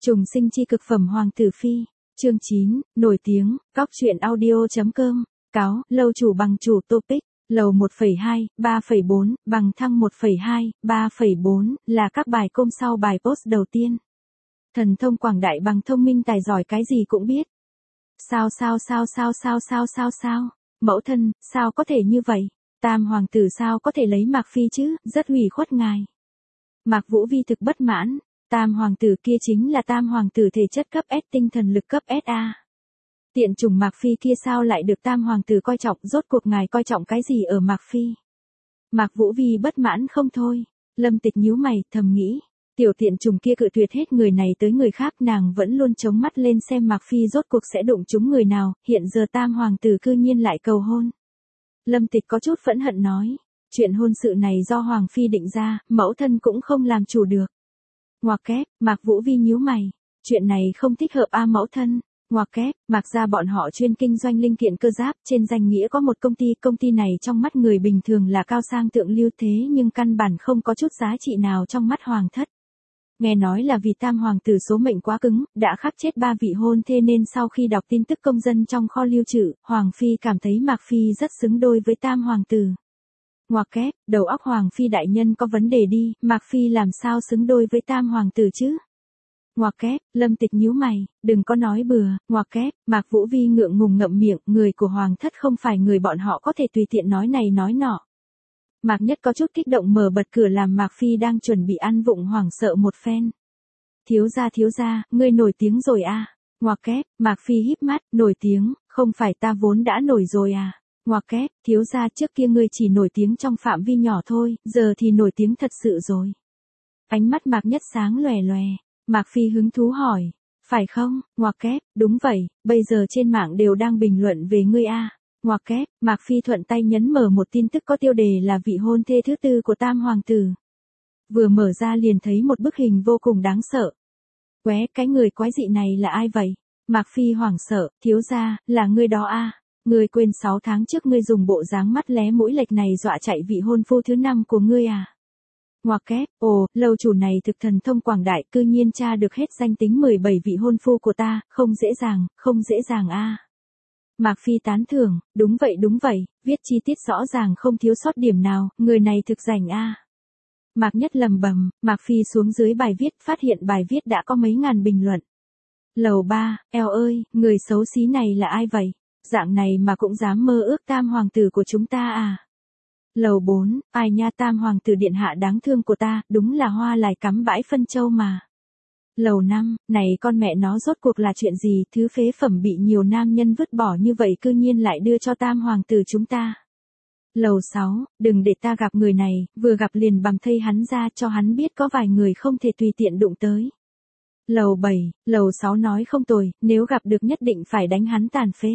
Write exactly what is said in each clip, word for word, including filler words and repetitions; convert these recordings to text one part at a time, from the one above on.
Trùng sinh chi cực phẩm Hoàng tử Phi. Chương chín, nổi tiếng, cóc truyện audio.com, cáo, lâu chủ bằng chủ topic, lầu một phẩy hai, ba phẩy bốn, bằng thăng một phẩy hai, ba phẩy bốn, là các bài công sau bài post đầu tiên. Thần thông quảng đại bằng thông minh tài giỏi cái gì cũng biết. Sao sao sao sao sao sao sao sao, mẫu thân, sao có thể như vậy, tam hoàng tử sao có thể lấy Mạc Phi chứ, rất ủy khuất ngài. Mạc Vũ Vi thực bất mãn. Tam hoàng tử kia chính là tam hoàng tử thể chất cấp S, tinh thần lực cấp S A. Tiện chủng Mạc Phi kia sao lại được tam hoàng tử coi trọng, rốt cuộc ngài coi trọng cái gì ở Mạc Phi? Mạc Vũ Vi bất mãn không thôi. Lâm Tịch nhíu mày, thầm nghĩ, tiểu tiện chủng kia cự tuyệt hết người này tới người khác, nàng vẫn luôn chống mắt lên xem Mạc Phi rốt cuộc sẽ đụng trúng người nào, hiện giờ tam hoàng tử cư nhiên lại cầu hôn. Lâm Tịch có chút phẫn hận nói, chuyện hôn sự này do Hoàng Phi định ra, mẫu thân cũng không làm chủ được. Ngoặc kép, Mạc Vũ Vi nhíu mày, chuyện này không thích hợp a mẫu thân. Ngoặc kép, Mạc gia bọn họ chuyên kinh doanh linh kiện cơ giáp, trên danh nghĩa có một công ty, công ty này trong mắt người bình thường là cao sang thượng lưu thế nhưng căn bản không có chút giá trị nào trong mắt hoàng thất. Nghe nói là vì tam hoàng tử số mệnh quá cứng, đã khắc chết ba vị hôn thê nên sau khi đọc tin tức công dân trong kho lưu trữ, Hoàng Phi cảm thấy Mạc Phi rất xứng đôi với tam hoàng tử. Ngoặc kép, đầu óc Hoàng Phi đại nhân có vấn đề đi, Mạc Phi làm sao xứng đôi với tam hoàng tử chứ? Ngoặc kép, Lâm Tịch nhíu mày, đừng có nói bừa, ngoặc kép, Mạc Vũ Vi ngượng ngùng ngậm miệng, người của hoàng thất không phải người bọn họ có thể tùy tiện nói này nói nọ. Mạc Nhất có chút kích động mở bật cửa làm Mạc Phi đang chuẩn bị ăn vụng hoảng sợ một phen. Thiếu gia thiếu gia, ngươi nổi tiếng rồi à? Ngoặc kép, Mạc Phi híp mắt, nổi tiếng, không phải ta vốn đã nổi rồi à? Ngoặc kép, thiếu gia trước kia ngươi chỉ nổi tiếng trong phạm vi nhỏ thôi, giờ thì nổi tiếng thật sự rồi. Ánh mắt Mạc Nhất sáng lòe lòe, Mạc Phi hứng thú hỏi, phải không? Ngoặc kép, đúng vậy, bây giờ trên mạng đều đang bình luận về ngươi a. Ngoặc kép, Mạc Phi thuận tay nhấn mở một tin tức có tiêu đề là vị hôn thê thứ tư của tam hoàng tử. Vừa mở ra liền thấy một bức hình vô cùng đáng sợ. Qué, cái người quái dị này là ai vậy? Mạc Phi hoảng sợ, thiếu gia, là ngươi đó a. Ngươi quên sáu tháng trước ngươi dùng bộ dáng mắt lé mũi lệch này dọa chạy vị hôn phu thứ năm của ngươi à? Ngoặc kép, ồ, lâu chủ này thực thần thông quảng đại, cư nhiên tra được hết danh tính mười bảy vị hôn phu của ta, không dễ dàng, không dễ dàng a. Mạc Phi tán thưởng, đúng vậy đúng vậy, viết chi tiết rõ ràng không thiếu sót điểm nào, người này thực rành a. Mạc Nhất lầm bầm, Mạc Phi xuống dưới bài viết, phát hiện bài viết đã có mấy ngàn bình luận. Lầu ba, eo ơi, người xấu xí này là ai vậy? Dạng này mà cũng dám mơ ước tam hoàng tử của chúng ta à? Lầu bốn, ai nha, tam hoàng tử điện hạ đáng thương của ta, đúng là hoa lại cắm bãi phân châu mà. Lầu năm, này con mẹ nó rốt cuộc là chuyện gì, thứ phế phẩm bị nhiều nam nhân vứt bỏ như vậy cư nhiên lại đưa cho tam hoàng tử chúng ta. Lầu sáu, đừng để ta gặp người này, vừa gặp liền bằm thây hắn ra cho hắn biết có vài người không thể tùy tiện đụng tới. Lầu bảy, lầu sáu nói không tồi, nếu gặp được nhất định phải đánh hắn tàn phế.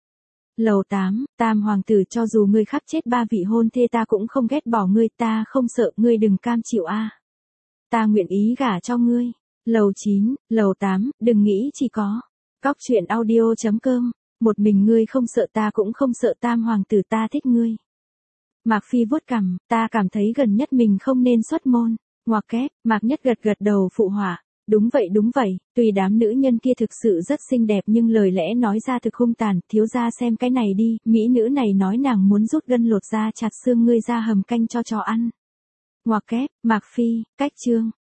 Lầu tám, tam hoàng tử cho dù ngươi khắc chết ba vị hôn thê ta cũng không ghét bỏ ngươi, ta không sợ, ngươi đừng cam chịu a. Ta nguyện ý gả cho ngươi. Lầu chín, lầu tám, đừng nghĩ chỉ có cóc truyện audio.com, một mình ngươi không sợ ta cũng không sợ tam hoàng tử ta thích ngươi. Mạc Phi vuốt cằm, ta cảm thấy gần nhất mình không nên xuất môn. Ngoặc kép, Mạc Nhất gật gật đầu phụ họa. Đúng vậy đúng vậy, tuy đám nữ nhân kia thực sự rất xinh đẹp nhưng lời lẽ nói ra thực hung tàn, thiếu gia xem cái này đi, mỹ nữ này nói nàng muốn rút gân lột da chặt xương ngươi ra hầm canh cho chó ăn. Ngoặc kép, Mạc Phi, cách chương.